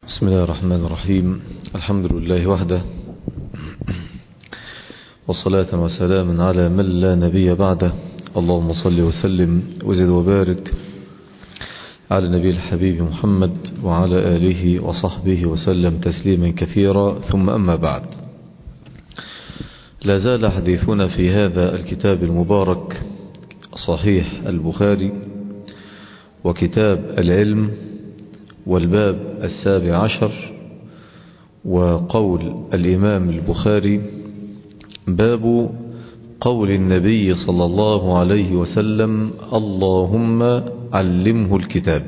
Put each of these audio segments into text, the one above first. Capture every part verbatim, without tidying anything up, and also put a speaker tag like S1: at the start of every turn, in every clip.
S1: بسم الله الرحمن الرحيم. الحمد لله وحده، والصلاة وسلام على من لا نبي بعده. اللهم صل وسلم وزد وبارك على النبي الحبيب محمد وعلى آله وصحبه وسلم تسليما كثيرا، ثم أما بعد. لا زال حديثنا في هذا الكتاب المبارك صحيح البخاري، وكتاب العلم، والباب السابع عشر، وقول الإمام البخاري: باب قول النبي صلى الله عليه وسلم: اللهم علمه الكتاب.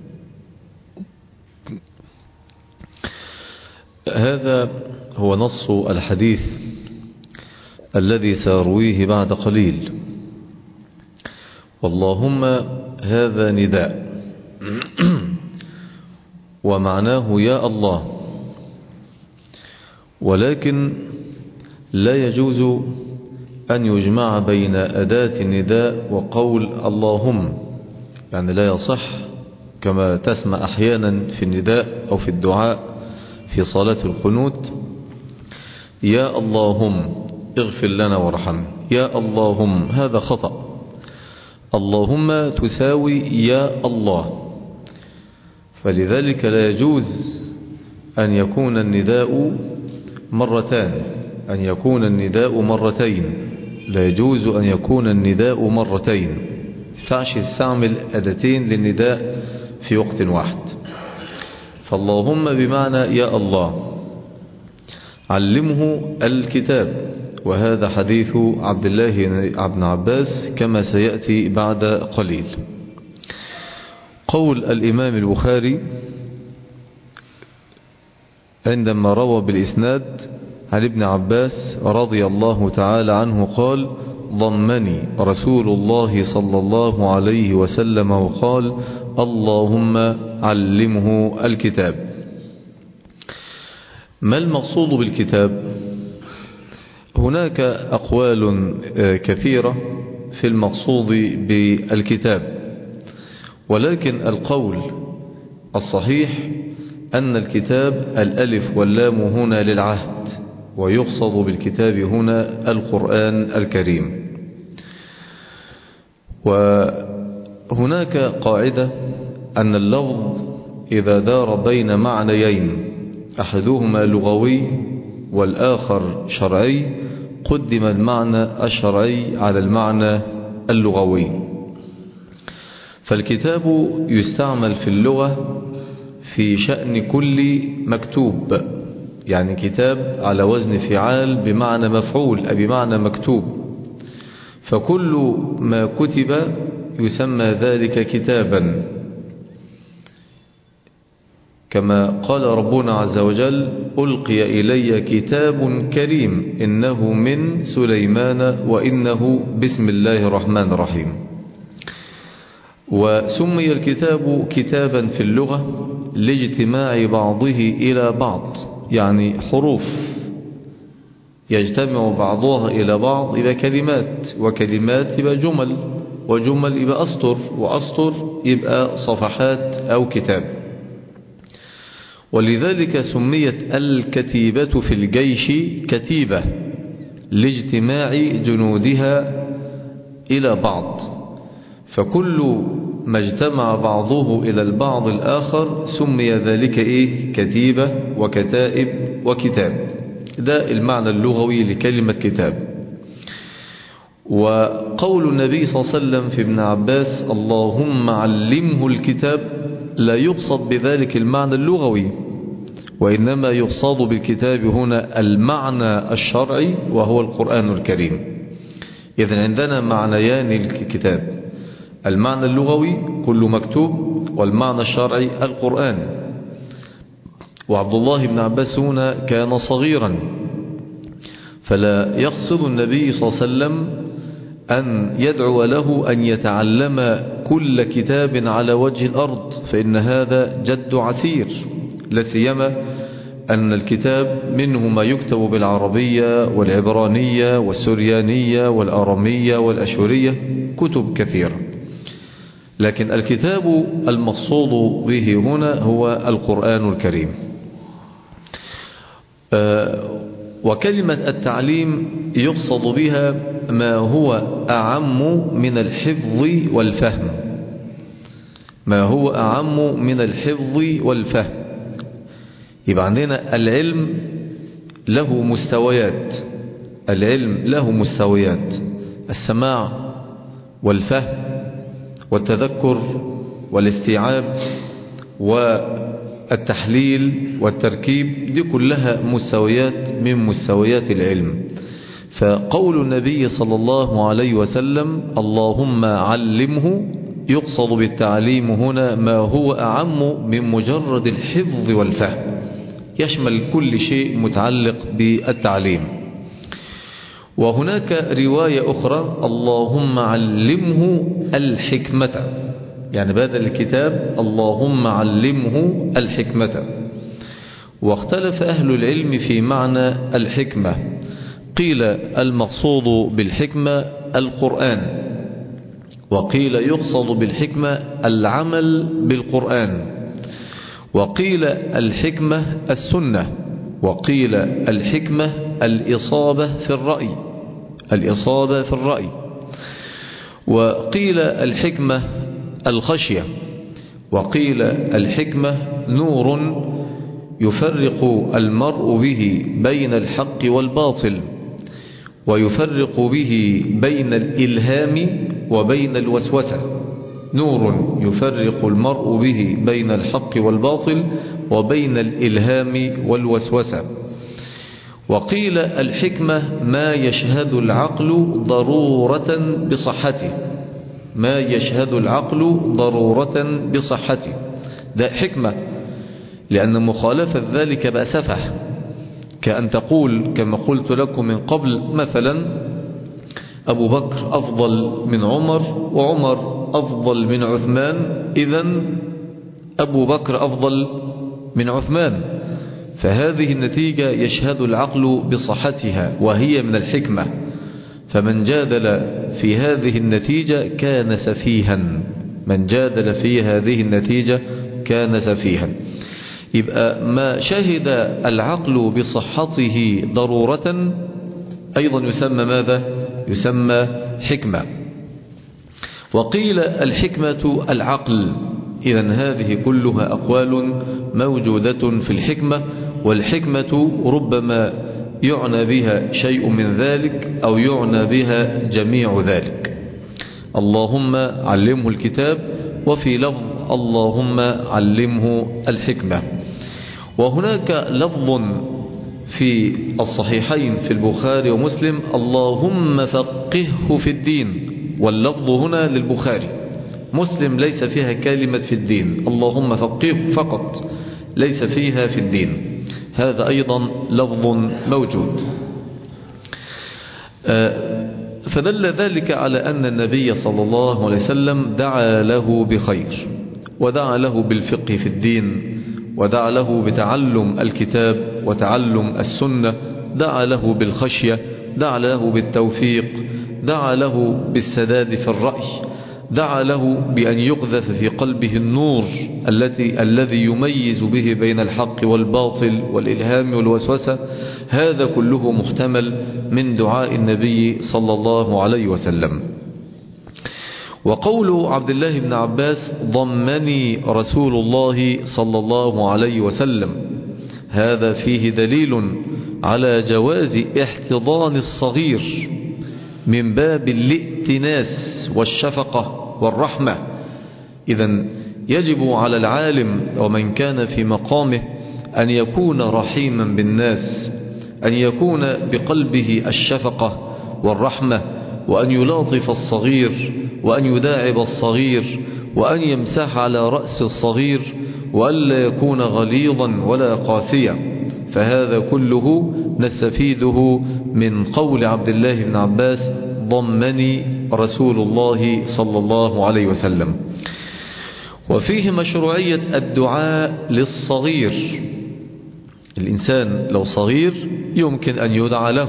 S1: هذا هو نص الحديث الذي سأرويه بعد قليل. واللهم هذا نداء، ومعناه يا الله، ولكن لا يجوز أن يجمع بين أداة النداء وقول اللهم، يعني لا يصح كما تسمع أحيانا في النداء أو في الدعاء في صلاة القنوت: يا اللهم اغفر لنا وارحمنا، يا اللهم. هذا خطأ. اللهم تساوي يا الله، فلذلك لا يجوز أن يكون النداء مرتان، أن يكون النداء مرتين لا يجوز أن يكون النداء مرتين. ينفعش تستعمل أداتين للنداء في وقت واحد. فاللهم بمعنى يا الله، علمه الكتاب، وهذا حديث عبد الله بن عباس كما سيأتي بعد قليل. قول الإمام البخاري عندما روى بالإسناد عن ابن عباس رضي الله تعالى عنه قال: ضمني رسول الله صلى الله عليه وسلم وقال: اللهم علمه الكتاب. ما المقصود بالكتاب؟ هناك أقوال كثيرة في المقصود بالكتاب، ولكن القول الصحيح أن الكتاب الألف واللام هنا للعهد، ويقصد بالكتاب هنا القرآن الكريم. وهناك قاعدة أن اللفظ إذا دار بين معنيين أحدهما لغوي والآخر شرعي قدم المعنى الشرعي على المعنى اللغوي. فالكتاب يستعمل في اللغة في شأن كل مكتوب، يعني كتاب على وزن فعال بمعنى مفعول أي بمعنى مكتوب، فكل ما كتب يسمى ذلك كتابا، كما قال ربنا عز وجل: ألقي إلي كتاب كريم إنه من سليمان وإنه بسم الله الرحمن الرحيم. وسمي الكتاب كتابا في اللغة لاجتماع بعضه إلى بعض، يعني حروف يجتمع بعضها إلى بعض إلى كلمات، وكلمات يبقى جمل، وجمل يبقى أسطر، وأسطر يبقى صفحات أو كتاب. ولذلك سميت الكتيبة في الجيش كتيبة لاجتماع جنودها إلى بعض، فكل ما اجتمع بعضه إلى البعض الآخر سمي ذلك إيه؟ كتيبة وكتائب وكتاب. ده المعنى اللغوي لكلمة كتاب. وقول النبي صلى الله عليه وسلم في ابن عباس: اللهم علمه الكتاب، لا يقصد بذلك المعنى اللغوي، وإنما يقصد بالكتاب هنا المعنى الشرعي وهو القرآن الكريم. إذن عندنا معنيان للكتاب: المعنى اللغوي كل مكتوب، والمعنى الشرعي القرآن. وعبد الله بن عباس هنا كان صغيرا، فلا يقصد النبي صلى الله عليه وسلم أن يدعو له أن يتعلم كل كتاب على وجه الأرض، فإن هذا جد عسير، لا سيما أن الكتاب منه ما يكتب بالعربية والعبرانية والسريانية والآرامية والأشورية، كتب كثيرة. لكن الكتاب المقصود به هنا هو القرآن الكريم. وكلمة التعليم يقصد بها ما هو أعم من الحفظ والفهم، ما هو أعم من الحفظ والفهم. يبقى عندنا العلم له مستويات، العلم له مستويات: السماع والفهم والتذكر والاستيعاب والتحليل والتركيب، دي كلها مستويات من مستويات العلم. فقول النبي صلى الله عليه وسلم اللهم علمه، يقصد بالتعليم هنا ما هو أعم من مجرد الحفظ والفهم، يشمل كل شيء متعلق بالتعليم. وهناك رواية أخرى اللهم علمه الحكمة، يعني بدل الكتاب اللهم علمه الحكمة. واختلف أهل العلم في معنى الحكمة، قيل المقصود بالحكمة القرآن، وقيل يقصد بالحكمة العمل بالقرآن، وقيل الحكمة السنة، وقيل الحكمة الإصابة في الرأي، الإصابة في الرأي، وقيل الحكمة الخشية، وقيل الحكمة نور يفرق المرء به بين الحق والباطل، ويفرق به بين الإلهام وبين الوسوسة، نور يفرق المرء به بين الحق والباطل وبين الإلهام والوسوسة. وقيل الحكمة ما يشهد العقل ضرورة بصحته، ما يشهد العقل ضرورة بصحته، ده حكمة، لأن مخالفة ذلك بقى سفه، كأن تقول كما قلت لكم من قبل مثلا أبو بكر أفضل من عمر وعمر أفضل من عثمان، إذن أبو بكر أفضل من عثمان، فهذه النتيجة يشهد العقل بصحتها وهي من الحكمة، فمن جادل في هذه النتيجة كان سفيها، من جادل في هذه النتيجة كان سفيها. يبقى ما شهد العقل بصحته ضرورة أيضا يسمى ماذا؟ يسمى حكمة. وقيل الحكمة العقل، إذن هذه كلها أقوال موجودة في الحكمة، والحكمة ربما يعنى بها شيء من ذلك أو يعنى بها جميع ذلك. اللهم علمه الكتاب، وفي لفظ اللهم علمه الحكمة. وهناك لفظ في الصحيحين في البخاري ومسلم اللهم فقهه في الدين، واللفظ هنا للبخاري، مسلم ليس فيها كلمة في الدين، اللهم فقهه فقط ليس فيها في الدين، هذا أيضا لفظ موجود. فدل ذلك على أن النبي صلى الله عليه وسلم دعا له بخير، ودعا له بالفقه في الدين، ودعا له بتعلم الكتاب وتعلم السنة، دعا له بالخشية، دعا له بالتوفيق، دعا له بالسداد في الرأي، دعا له بأن يقذف في قلبه النور التي الذي يميز به بين الحق والباطل والإلهام والوسوسة. هذا كله محتمل من دعاء النبي صلى الله عليه وسلم. وقول عبد الله بن عباس ضمني رسول الله صلى الله عليه وسلم، هذا فيه دليل على جواز احتضان الصغير من باب الائتناس والشفقة والرحمة. إذن يجب على العالم ومن كان في مقامه أن يكون رحيما بالناس، أن يكون بقلبه الشفقة والرحمة، وأن يلاطف الصغير، وأن يداعب الصغير، وأن يمسح على رأس الصغير، وألا يكون غليظا ولا قاسيا. فهذا كله نستفيده من قول عبد الله بن عباس ضمني رسول الله صلى الله عليه وسلم. وفيه مشروعية الدعاء للصغير، الإنسان لو صغير يمكن أن يدعى له،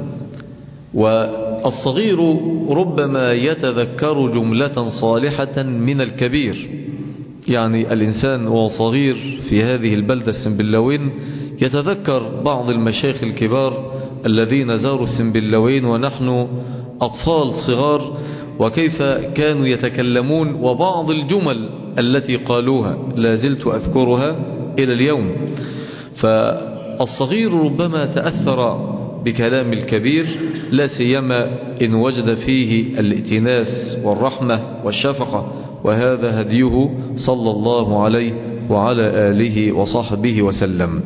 S1: والصغير ربما يتذكر جملة صالحة من الكبير، يعني الإنسان وهو صغير في هذه البلدة السنبلاوين يتذكر بعض المشايخ الكبار الذين زاروا السنبلاوين ونحن أطفال صغار وكيف كانوا يتكلمون، وبعض الجمل التي قالوها لا زلت أذكرها إلى اليوم. فالصغير ربما تأثر بكلام الكبير، لا سيما إن وجد فيه الائتناس والرحمة والشفقة، وهذا هديه صلى الله عليه وعلى آله وصحبه وسلم.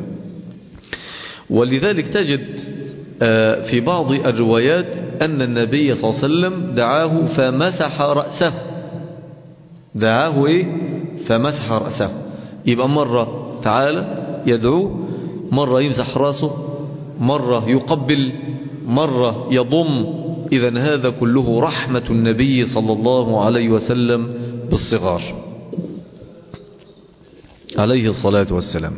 S1: ولذلك تجد في بعض الروايات أن النبي صلى الله عليه وسلم دعاه فمسح رأسه. دعاه إيه؟ فمسح رأسه. يبقى مرة تعالى يدعوه، مرة يمسح رأسه، مرة يقبل، مرة يضم. إذن هذا كله رحمة النبي صلى الله عليه وسلم بالصغار عليه الصلاة والسلام.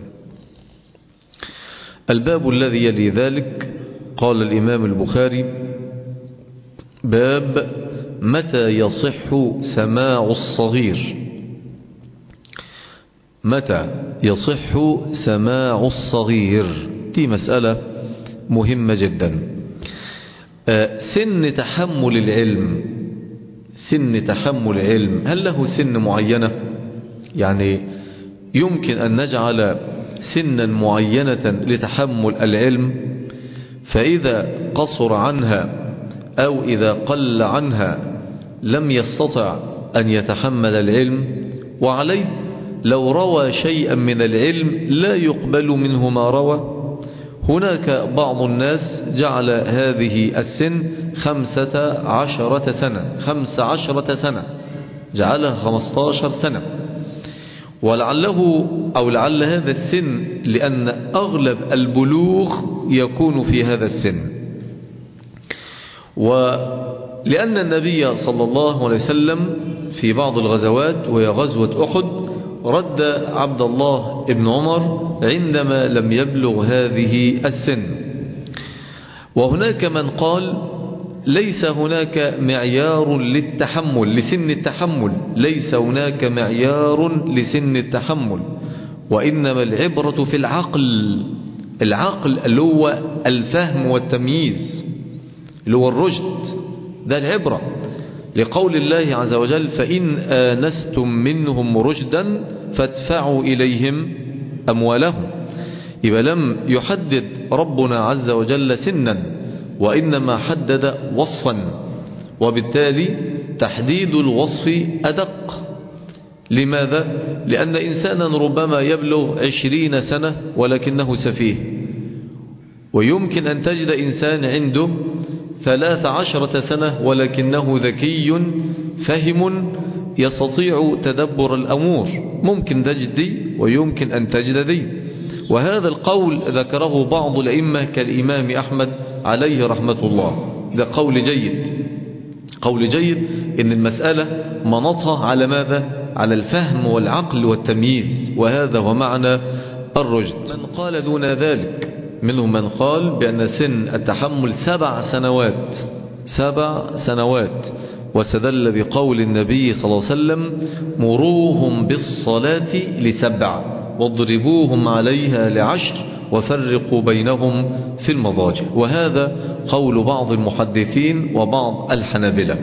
S1: الباب الذي يلي ذلك قال الإمام البخاري: باب متى يصح سماع الصغير. متى يصح سماع الصغير؟ دي مسألة مهمة جدا. سن تحمل العلم، سن تحمل العلم هل له سن معينة؟ يعني يمكن أن نجعل سنا معينة لتحمل العلم، فإذا قصر عنها أو إذا قل عنها لم يستطع أن يتحمل العلم. وعليه لو روى شيئا من العلم لا يقبل منه ما روى. هناك بعض الناس جعل هذه السن خمسة عشرة سنة، خمس عشرة سنة، جعلها خمسة عشر سنة، ولعله أو لعل هذا السن لأن أغلب البلوغ يكون في هذا السن. ولأن النبي صلى الله عليه وسلم في بعض الغزوات وهي غزوة أحد رد عبد الله ابن عمر عندما لم يبلغ هذه السن. وهناك من قال ليس هناك معيار للتحمل، لسن التحمل ليس هناك معيار لسن التحمل، وإنما العبرة في العقل. العقل اللي هو الفهم والتمييز، اللي هو الرشد، ده العبرة، لقول الله عز وجل: فإن آنستم منهم رشدا فادفعوا إليهم أموالهم. يبقى لم يحدد ربنا عز وجل سنا، وإنما حدد وصفا، وبالتالي تحديد الوصف أدق. لماذا؟ لأن إنسانا ربما يبلغ عشرين سنة ولكنه سفيه، ويمكن أن تجد إنسان عنده ثلاث عشرة سنة ولكنه ذكي فهم يستطيع تدبر الأمور. ممكن تجد دي ويمكن أن تجد دي. وهذا القول ذكره بعض الأئمة كالإمام أحمد عليه رحمة الله. ده قول جيد، قول جيد إن المسألة منطها على ماذا؟ على الفهم والعقل والتمييز، وهذا هو معنى الرشد. من قال دون ذلك، منهم من قال بأن سن التحمل سبع سنوات، سبع سنوات، واستدل بقول النبي صلى الله عليه وسلم: مروهم بالصلاة لسبع واضربوهم عليها لعشر وفرقوا بينهم في المضاجع. وهذا قول بعض المحدثين وبعض الحنابلة.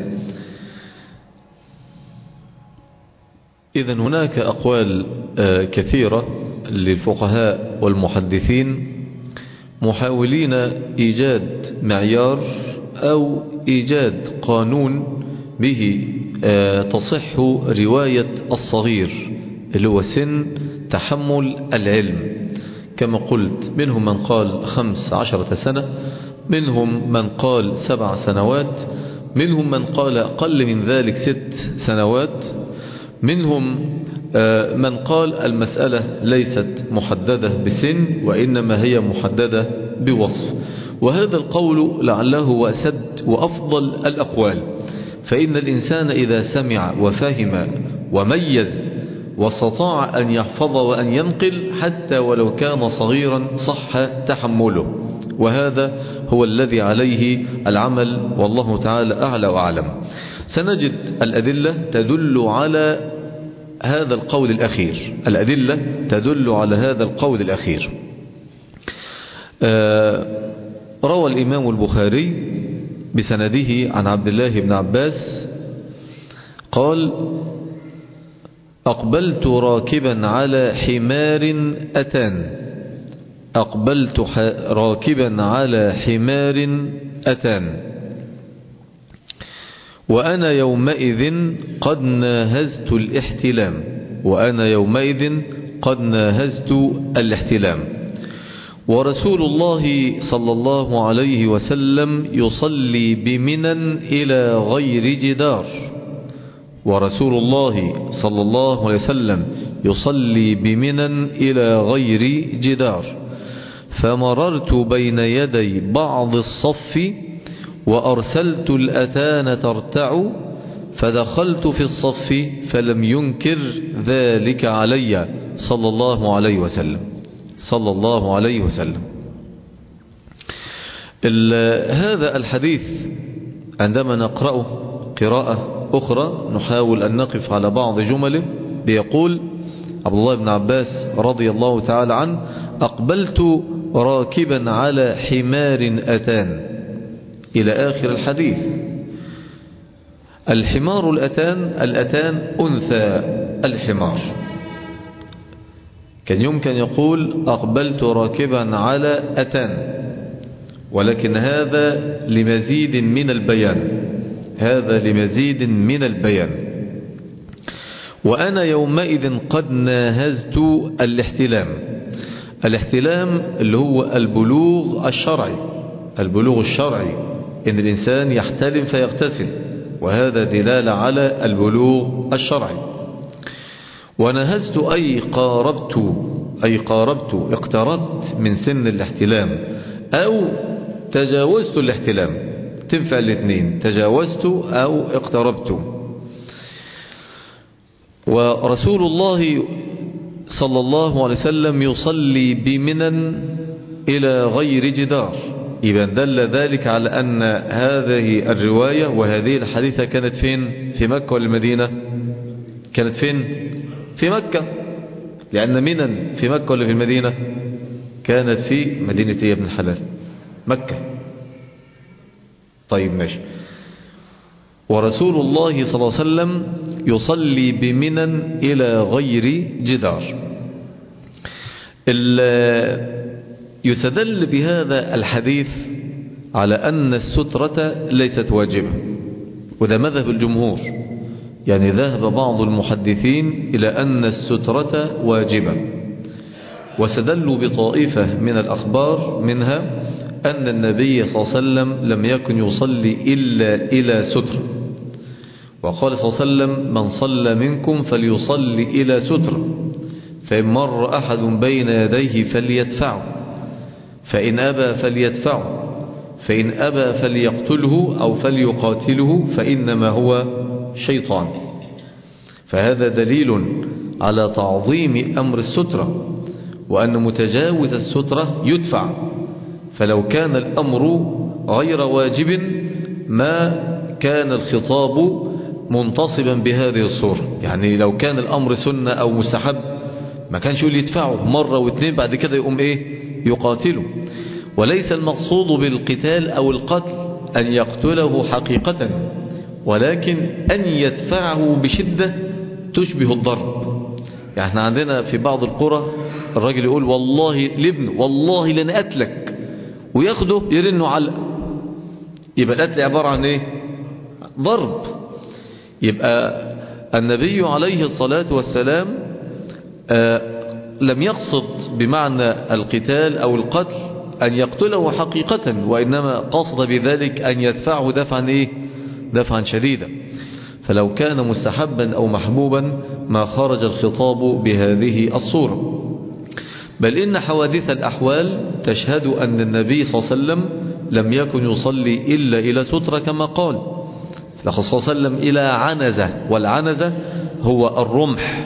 S1: إذن هناك أقوال كثيرة للفقهاء والمحدثين محاولين إيجاد معيار أو إيجاد قانون به تصح رواية الصغير اللي هو سن تحمل العلم. كما قلت، منهم من قال خمس عشرة سنة، منهم من قال سبع سنوات، منهم من قال أقل من ذلك ست سنوات، منهم من قال المسألة ليست محددة بسن وإنما هي محددة بوصف. وهذا القول لعله هو أسد وأفضل الأقوال. فإن الإنسان إذا سمع وفهم وميز واستطاع أن يحفظ وأن ينقل حتى ولو كان صغيرا صح تحمله، وهذا هو الذي عليه العمل، والله تعالى أعلى وأعلم. سنجد الأدلة تدل على هذا القول الأخير، الأدلة تدل على هذا القول الأخير. آه روى الإمام البخاري بسنده عن عبد الله بن عباس قال: أقبلت راكبا على حمار أتان أقبلت راكبا على حمار أتان وأنا يومئذ قد ناهزت الاحتلام وأنا يومئذ قد ناهزت الاحتلام ورسول الله صلى الله عليه وسلم يصلي بمنى إلى غير جدار ورسول الله صلى الله عليه وسلم يصلي بمنى إلى غير جدار فمررت بين يدي بعض الصف وأرسلت الأتان ترتع فدخلت في الصف فلم ينكر ذلك علي صلى الله عليه وسلم صلى الله عليه وسلم. هذا الحديث عندما نقرأه قراءة أخرى نحاول أن نقف على بعض جمله. بيقول عبد الله بن عباس رضي الله تعالى عنه: أقبلت راكبا على حمار أتان إلى آخر الحديث. الحمار الأتان الأتان أنثى الحمار. كان يمكن يقول أقبلت راكبا على أتان، ولكن هذا لمزيد من البيان هذا لمزيد من البيان وأنا يومئذ قد ناهزت الاحتلام. الاحتلام اللي هو البلوغ الشرعي البلوغ الشرعي إن الإنسان يحتلم فيغتسل، وهذا دلالة على البلوغ الشرعي. ونهزت أي قاربت أي قاربت اقتربت من سن الاحتلام أو تجاوزت الاحتلام، تنفع الاثنين، تجاوزت أو اقتربت. ورسول الله صلى الله عليه وسلم يصلي بمنى إلى غير جدار، إذا دل ذلك على أن هذه الرواية وهذه الحديثة كانت فين؟ في مكة ولا المدينة؟ كانت فين؟ في مكة، لأن منى في مكة ولا في المدينة؟ كانت في مدينة إيه يا ابن الحلال؟ مكة. طيب ماشي. ورسول الله صلى الله عليه وسلم يصلي بمنى إلى غير جدار. يستدل بهذا الحديث على أن السترة ليست واجبة، وده مذهب الجمهور. يعني ذهب بعض المحدثين إلى أن السترة واجبة، واستدلوا بطائفة من الأخبار، منها أن النبي صلى الله عليه وسلم لم يكن يصلي إلا إلى ستر، وقال صلى الله عليه وسلم: من صلى منكم فليصلي إلى ستر، فإن مر أحد بين يديه فليدفعه، فإن أبى فليدفعه، فإن أبى فليقتله أو فليقاتله، فإنما هو شيطان. فهذا دليل على تعظيم أمر السترة، وأن متجاوز السترة يدفع. فلو كان الأمر غير واجب ما كان الخطاب منتصبا بهذه الصورة. يعني لو كان الأمر سنة أو مستحب ما كانش يقول يدفعه مرة واثنين بعد كده يقوم إيه؟ يقاتله. وليس المقصود بالقتال أو القتل أن يقتله حقيقة، ولكن أن يدفعه بشدة تشبه الضرب. يعني احنا عندنا في بعض القرى الراجل يقول والله لابنه والله لن أقتلك، وياخده يرنه علق، يبقى القتل عبارة عن ايه؟ ضرب. يبقى النبي عليه الصلاة والسلام آه لم يقصد بمعنى القتال أو القتل أن يقتله حقيقة، وإنما قصد بذلك أن يدفعه دفعا إيه؟ دفعا شديدا. فلو كان مستحبا أو محبوبا ما خرج الخطاب بهذه الصورة. بل إن حوادث الأحوال تشهد أن النبي صلى الله عليه وسلم لم يكن يصلي إلا إلى سترة كما قال. لقد صلى الله عليه وسلم إلى عنزة، والعنزة هو الرمح،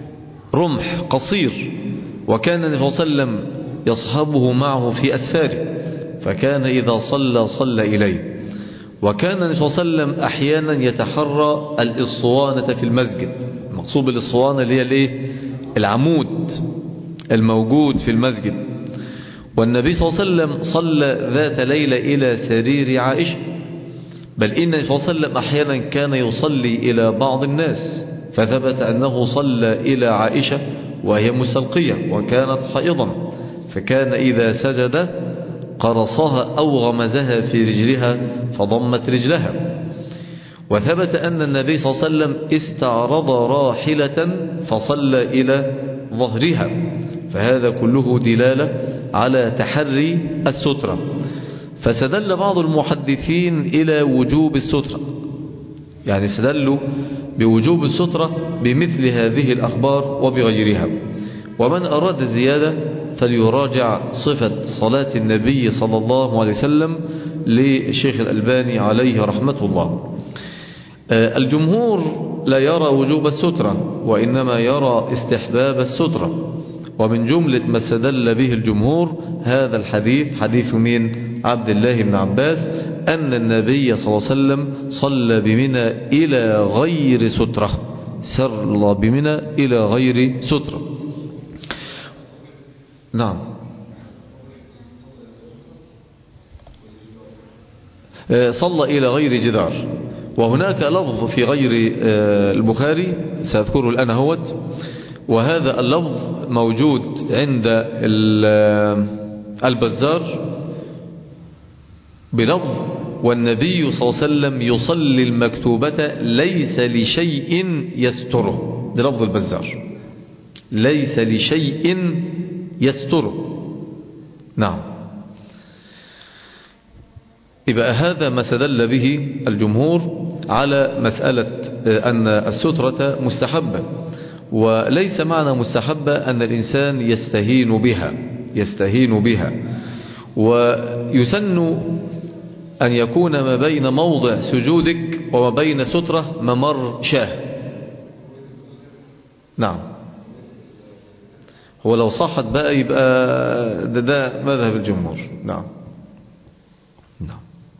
S1: رمح قصير، وكان النبي صلى الله عليه وسلم يصحبه معه في أسفاره، فكان إذا صلى صلى إليه. وكان النبي صلى الله عليه وسلم أحيانا يتحرى الإسطوانة في المسجد. المقصود بالإسطوانة اللي هي الايه؟ العمود الموجود في المسجد. والنبي صلى الله عليه وسلم صلى ذات ليلة إلى سرير عائشة، بل إن النبي صلى الله عليه وسلم أحيانا كان يصلي إلى بعض الناس، فثبت أنه صلى إلى عائشة وهي مستلقية وكانت حائضا، فكان إذا سجد قرصها أو غمزها في رجلها فضمت رجلها. وثبت أن النبي صلى الله عليه وسلم استعرض راحلة فصلى إلى ظهرها، فهذا كله دلالة على تحري السترة. فسدل بعض المحدثين إلى وجوب السترة، يعني استدلوا بوجوب السترة بمثل هذه الأخبار وبغيرها. ومن أراد زيادة فليراجع صفة صلاة النبي صلى الله عليه وسلم للشيخ الألباني عليه رحمة الله. الجمهور لا يرى وجوب السترة، وإنما يرى استحباب السترة. ومن جملة ما استدل به الجمهور هذا الحديث، حديث من عبد الله بن عباس أن النبي صلى الله عليه وسلم صلى بمنى إلى غير سترة، صلى بمنى إلى غير سترة. نعم، صلى إلى غير جدار. وهناك لفظ في غير البخاري سأذكره الآن هوت، وهذا اللفظ موجود عند البزار بلفظ والنبي صلى الله عليه وسلم يصلي المكتوبة ليس لشيء يستره، ده لفظ البزار، ليس لشيء يستره. نعم، يبقى هذا ما استدل به الجمهور على مسألة أن السترة مستحبة. وليس معنى مستحبة أن الإنسان يستهين بها، يستهين بها. ويسن أن يكون ما بين موضع سجودك وما بين سترة ممر شاه. نعم، هو لو صحت بقى يبقى ده, ده مذهب الجمهور. نعم نعم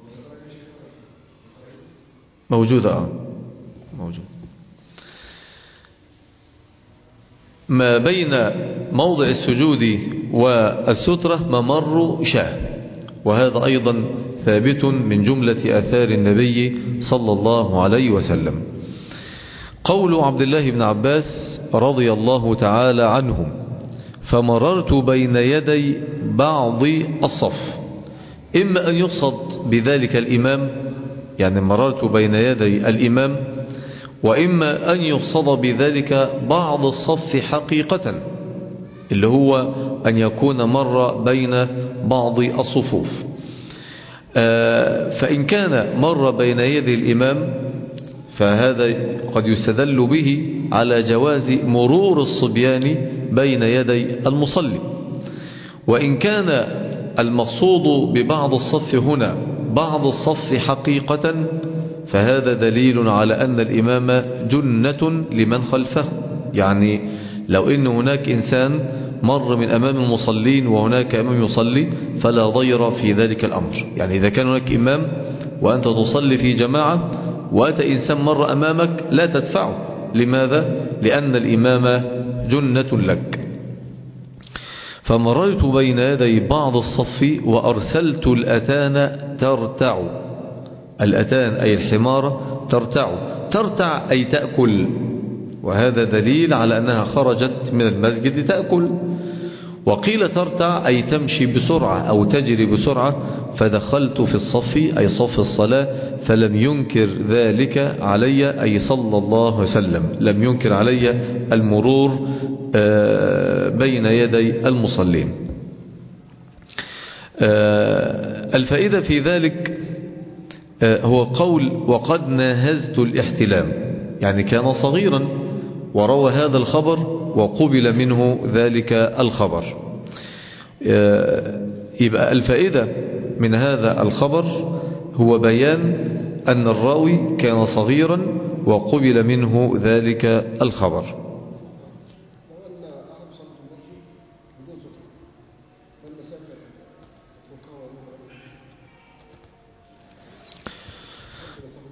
S1: موجودة آه موجود ما بين موضع السجود والسترة ممر شاه، وهذا أيضا ثابت من جملة آثار النبي صلى الله عليه وسلم. قول عبد الله بن عباس رضي الله تعالى عنهم: فمررت بين يدي بعض الصف، إما أن يقصد بذلك الإمام، يعني مررت بين يدي الإمام، وإما أن يقصد بذلك بعض الصف حقيقة، اللي هو أن يكون مر بين بعض الصفوف. فإن كان مر بين يدي الإمام فهذا قد يستدل به على جواز مرور الصبيان بين يدي المصلي. وإن كان المقصود ببعض الصف هنا بعض الصف حقيقة فهذا دليل على أن الإمام جنة لمن خلفه. يعني لو إن هناك إنسان مر من أمام المصلين وهناك إمام يصلي فلا ضير في ذلك الأمر. يعني إذا كان هناك إمام وأنت تصلي في جماعة وأتى إنسان مر أمامك لا تدفعه. لماذا؟ لأن الإمام جنة لك. فمررت بين يدي بعض الصف وأرسلت الأتان ترتع. الأتان أي الحمار ترتع، ترتع أي تأكل، وهذا دليل على أنها خرجت من المسجد تأكل. وقيل ترتع أي تمشي بسرعة أو تجري بسرعة. فدخلت في الصف أي صف الصلاة فلم ينكر ذلك علي، أي صلى الله عليه وسلم لم ينكر علي المرور بين يدي المصلين. الفائدة في ذلك هو قول: وقد ناهزت الاحتلام، يعني كان صغيرا وروى هذا الخبر وقبل منه ذلك الخبر. يبقى الفائدة من هذا الخبر هو بيان أن الراوي كان صغيرا وقبل منه ذلك الخبر.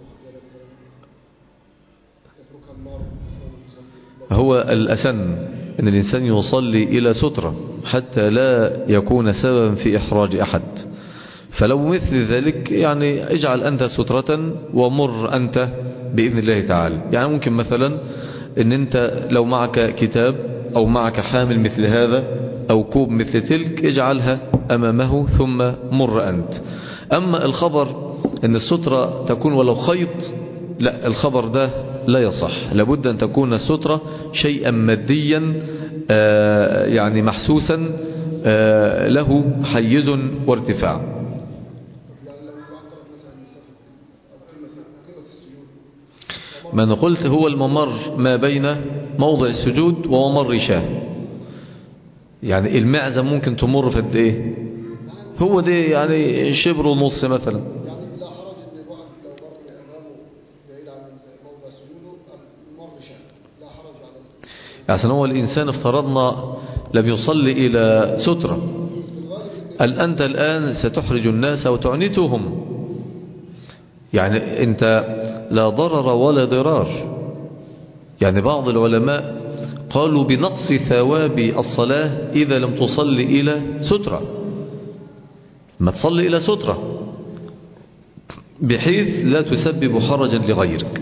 S1: هو الأسن أن الإنسان يصلي إلى سترة حتى لا يكون سببا في إحراج أحد. فلو مثل ذلك يعني اجعل أنت سترة ومر أنت بإذن الله تعالى. يعني ممكن مثلا أن أنت لو معك كتاب أو معك حامل مثل هذا أو كوب مثل تلك اجعلها أمامه ثم مر أنت. أما الخبر أن السترة تكون ولو خيط، لا، الخبر ده لا يصح. لابد أن تكون السترة شيئا ماديا آه يعني محسوسا آه له حيز وارتفاع. ما أنا قلت هو الممر ما بين موضع السجود وممر شاه. يعني المعزة ممكن تمر في قد ايه؟ هو ده يعني شبر ونص مثلا.
S2: يعني لا حرج ان الواحد لو مر امامه بعيد عن موضع سجوده مر شاه، لا حرج على ذلك.
S1: عشان هو الانسان افترضنا لم يصلي الى سترة، قال انت الان ستحرج الناس وتعنتهم. يعني انت لا ضرر ولا ضرار. يعني بعض العلماء قالوا بنقص ثواب الصلاة إذا لم تصلي إلى سترة. ما تصلي إلى سترة بحيث لا تسبب حرجا لغيرك.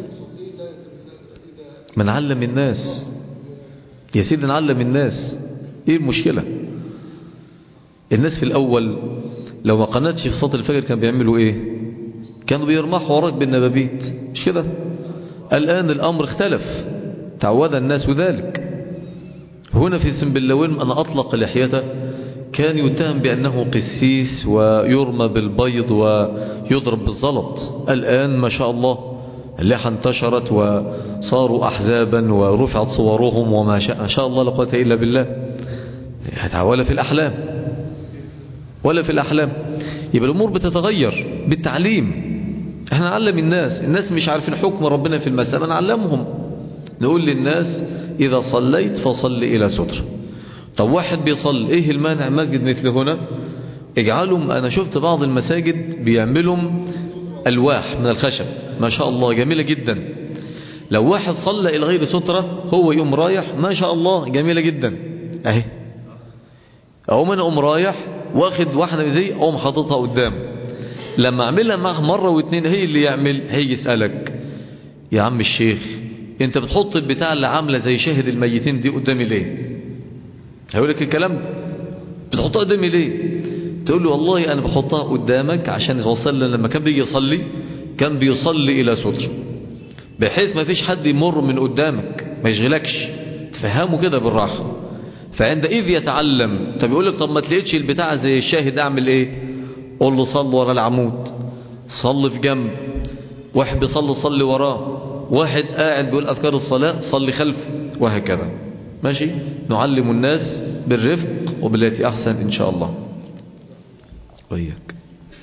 S1: ما نعلم الناس يا سيدي، نعلم الناس. ايه المشكلة؟ الناس في الأول لو ما قناتش في صلاة الفجر كانوا بيعملوا ايه؟ كانوا بيرمحوا وراك بالنبابيت، مش كده؟ الآن الأمر اختلف، تعود الناس ذلك. هنا في سنبلاوين أنا أطلق لحيته كان يتهم بأنه قسيس ويرمى بالبيض ويضرب بالزلط. الآن ما شاء الله اللحى انتشرت وصاروا أحزابا ورفعت صورهم وما شاء, ما شاء الله لا قوة إلا بالله. ولا في الأحلام ولا في الأحلام. يبقى الأمور بتتغير بالتعليم. احنا نعلم الناس. الناس مش عارفين حكم ربنا في المسألة، نعلمهم. نقول للناس إذا صليت فصل إلى ستر. طب واحد بيصلي، إيه المانع مسجد مثل هنا اجعلهم. أنا شفت بعض المساجد بيعملهم ألواح من الخشب ما شاء الله جميلة جدا. لو واحد صلى إلى غير سترة هو يقوم رايح ما شاء الله جميلة جدا أهي. أو من أقوم رايح واخد واحدة زي أقوم حاططها قدام. لما أعملها معه مرة واثنين هي اللي يعمل هيجي يسألك يا عم الشيخ انت بتحط البتاع اللي عامله زي شاهد الميتين دي قدامي ليه؟ هيقول لك الكلام ده بتحطها قدامي ليه؟ تقول له والله انا بحطها قدامك عشان يوصل لما كان بيجي يصلي كان بيصلي الى ستر بحيث ما فيش حد يمر من قدامك ما يشغلكش. تفهمه كده بالراحه. فعندئذ يتعلم. طب يقول لك طب ما تلاقيش البتاع زي الشاهد اعمل ايه؟ قول له صل ورا العمود، صل في جنب. واحد بيصلي صلي وراه، واحد قاعد بيقول أذكار الصلاة صلي خلفه، وهكذا. ماشي. نعلم الناس بالرفق وبالتي أحسن إن شاء الله. وإياك.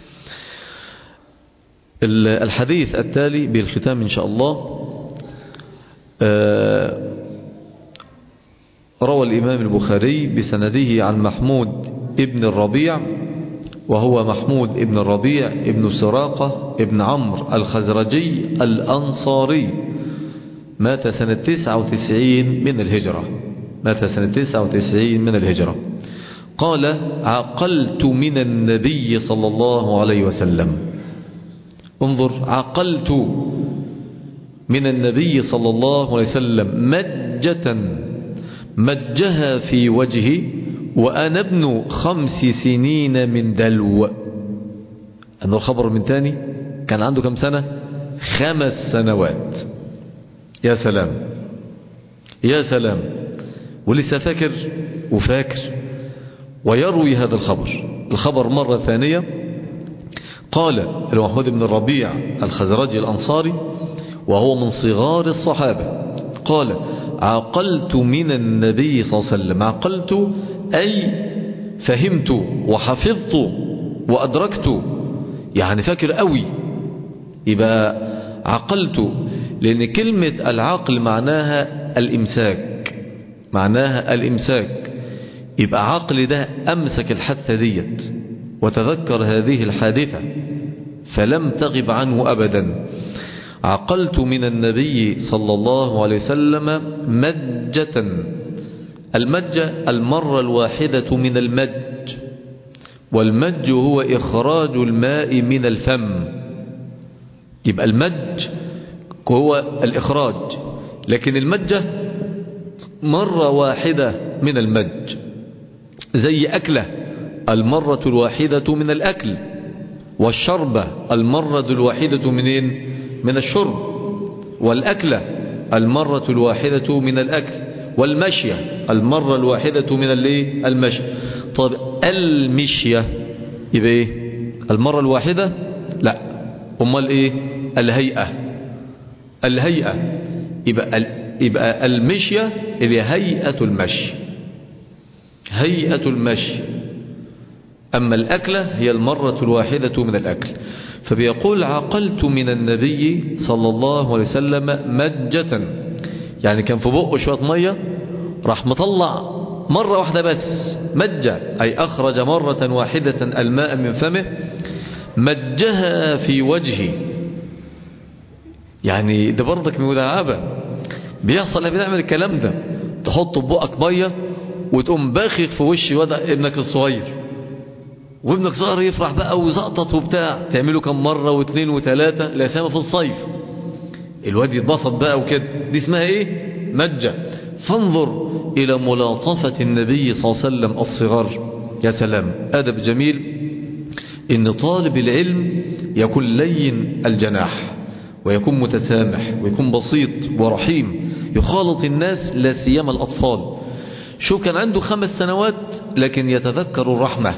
S1: الحديث التالي بالختام إن شاء الله. روى الإمام البخاري بسنده عن محمود ابن الربيع، وهو محمود ابن الربيع ابن سراقة ابن عمرو الخزرجي الأنصاري، مات سنة تسعة وتسعين من الهجرة. مات سنة تسعة وتسعين من الهجرة. قال عقلت من النبي صلى الله عليه وسلم. انظر، عقلت من النبي صلى الله عليه وسلم مجة مجها في وجهي وأنا ابن خمس سنين من دلو. أنه الخبر من تاني كان عنده كم سنة؟ خمس سنوات. يا سلام يا سلام. ولسه فاكر وفاكر ويروي هذا الخبر. الخبر مرة ثانية قال محمود بن الربيع الخزرجي الأنصاري وهو من صغار الصحابة، قال عقلت من النبي صلى الله عليه وسلم. عقلت أي فهمت وحفظت وأدركت، يعني فاكر قوي. يبقى عقلت لأن كلمة العقل معناها الإمساك، معناها الإمساك. يبقى عقل ده أمسك الحادثة ديت وتذكر هذه الحادثة فلم تغب عنه أبدا. عقلت من النبي صلى الله عليه وسلم مجة المجة المرة الواحدة من المج، والمج هو إخراج الماء من الفم. يبقى المج هو الإخراج، لكن المجة مرة واحدة من المج. زي أكلة المرة الواحدة من الأكل، والشربة المرة الواحدة منين؟ من الشرب، والأكلة المرة الواحدة من الأكل، والمشية المرة الواحدة من المشي. طب المشية يبقى إيه؟ المرة الواحدة؟ لا، أمال إيه؟ الهيئة. الهيئة يبقى, يبقى المشية اللي هيئة المشي، هيئة المشي. أما الأكلة هي المرة الواحدة من الأكل. فبيقول عقلت من النبي صلى الله عليه وسلم مجة، يعني كان في بقه شوية مية راح مطلع مرة واحدة بس، مجة أي أخرج مرة واحدة الماء من فمه، مجها في وجهي. يعني ده برضك مداعبة بيحصل، بنعمل الكلام ده، تحط ببقك مية وتقوم باخخ في وش وضع ابنك الصغير، وابنك صغير يفرح بقى وزقطط وبتاع، تعمله كم مرة واثنين وثلاثة لا سامة في الصيف، الواد يتبسط بقى وكده. دي اسمها ايه؟ مجة. فانظر الى ملاطفة النبي صلى الله عليه وسلم الصغار. يا سلام، ادب جميل ان طالب العلم يكون لين الجناح، ويكون متسامح، ويكون بسيط ورحيم، يخالط الناس لا سيما الأطفال. شوف كان عنده خمس سنوات لكن يتذكر الرحمة،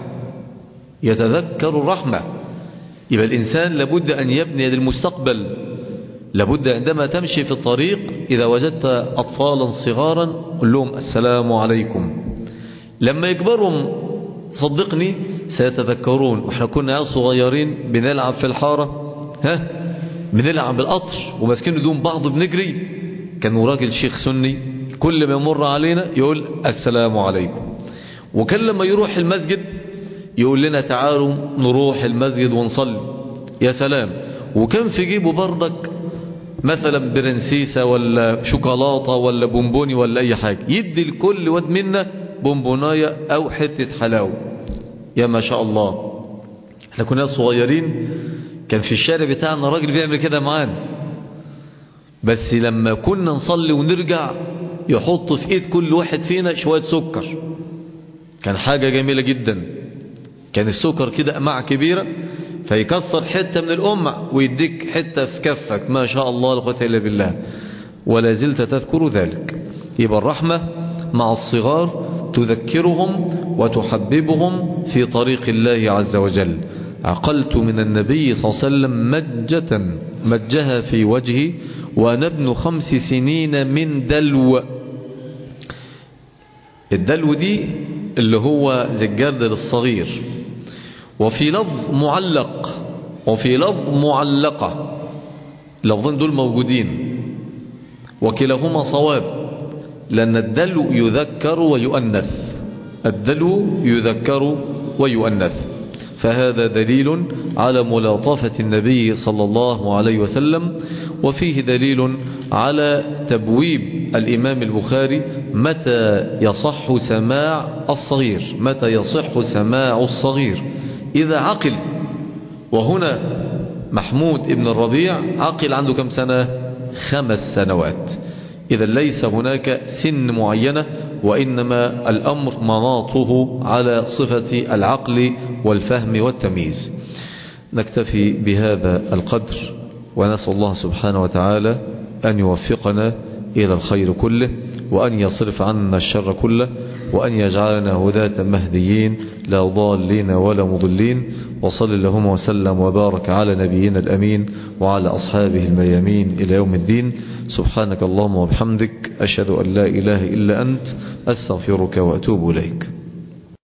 S1: يتذكر الرحمة. يبقى الإنسان لابد أن يبني للمستقبل، لابد عندما تمشي في الطريق إذا وجدت أطفالا صغارا قل لهم السلام عليكم. لما يكبرهم صدقني سيتذكرون. وإحنا كنا صغيرين بنلعب في الحارة، ها بنلعب بالقطر وماسكين دون بعض بنجري، كان راجل شيخ سني كل ما يمر علينا يقول السلام عليكم. وكان لما يروح المسجد يقول لنا تعالوا نروح المسجد ونصلي. يا سلام. وكان في جيبه بردك مثلا برنسيسة ولا شوكولاتة ولا بونبوني ولا اي حاجة، يدي لكل واد منا بونبوناية او حتة حلاوة. يا ما شاء الله. احنا كنا صغيرين كان في الشارع بتاعنا راجل بيعمل كده معانا، بس لما كنا نصلي ونرجع يحط في ايد كل واحد فينا شوية سكر. كان حاجة جميلة جدا. كان السكر كده أمعة كبيرة فيكسر حتة من الأمع ويديك حتة في كفك. ما شاء الله لا قوة إلا بالله. ولا زلت تذكر ذلك. يبقى الرحمة مع الصغار تذكرهم وتحببهم في طريق الله عز وجل. عقلت من النبي صلى الله عليه وسلم مجة مجها في وجهي وأنا ابن خمس سنين من دلو. الدلو دي اللي هو زي الجرد الصغير. وفي لفظ معلق وفي لفظ معلقة، اللفظين دول موجودين وكلاهما صواب، لأن الدلو يذكر ويؤنث، الدلو يذكر ويؤنث. فهذا دليل على ملاطفة النبي صلى الله عليه وسلم. وفيه دليل على تبويب الإمام البخاري متى يصح سماع الصغير، متى يصح سماع الصغير إذا عقل. وهنا محمود ابن الربيع عقل عنده كم سنة؟ خمس سنوات. إذا ليس هناك سن معينة، وإنما الأمر مناطه على صفة العقل والفهم والتمييز. نكتفي بهذا القدر، ونسأل الله سبحانه وتعالى أن يوفقنا إلى الخير كله، وأن يصرف عنا الشر كله، وأن يجعلنا هداة مهديين لا ضالين ولا مضلين. وصل اللهم وسلم وبارك على نبينا الأمين وعلى أصحابه الميامين إلى يوم الدين. سبحانك اللهم وبحمدك، أشهد أن لا إله إلا أنت، أستغفرك وأتوب إليك.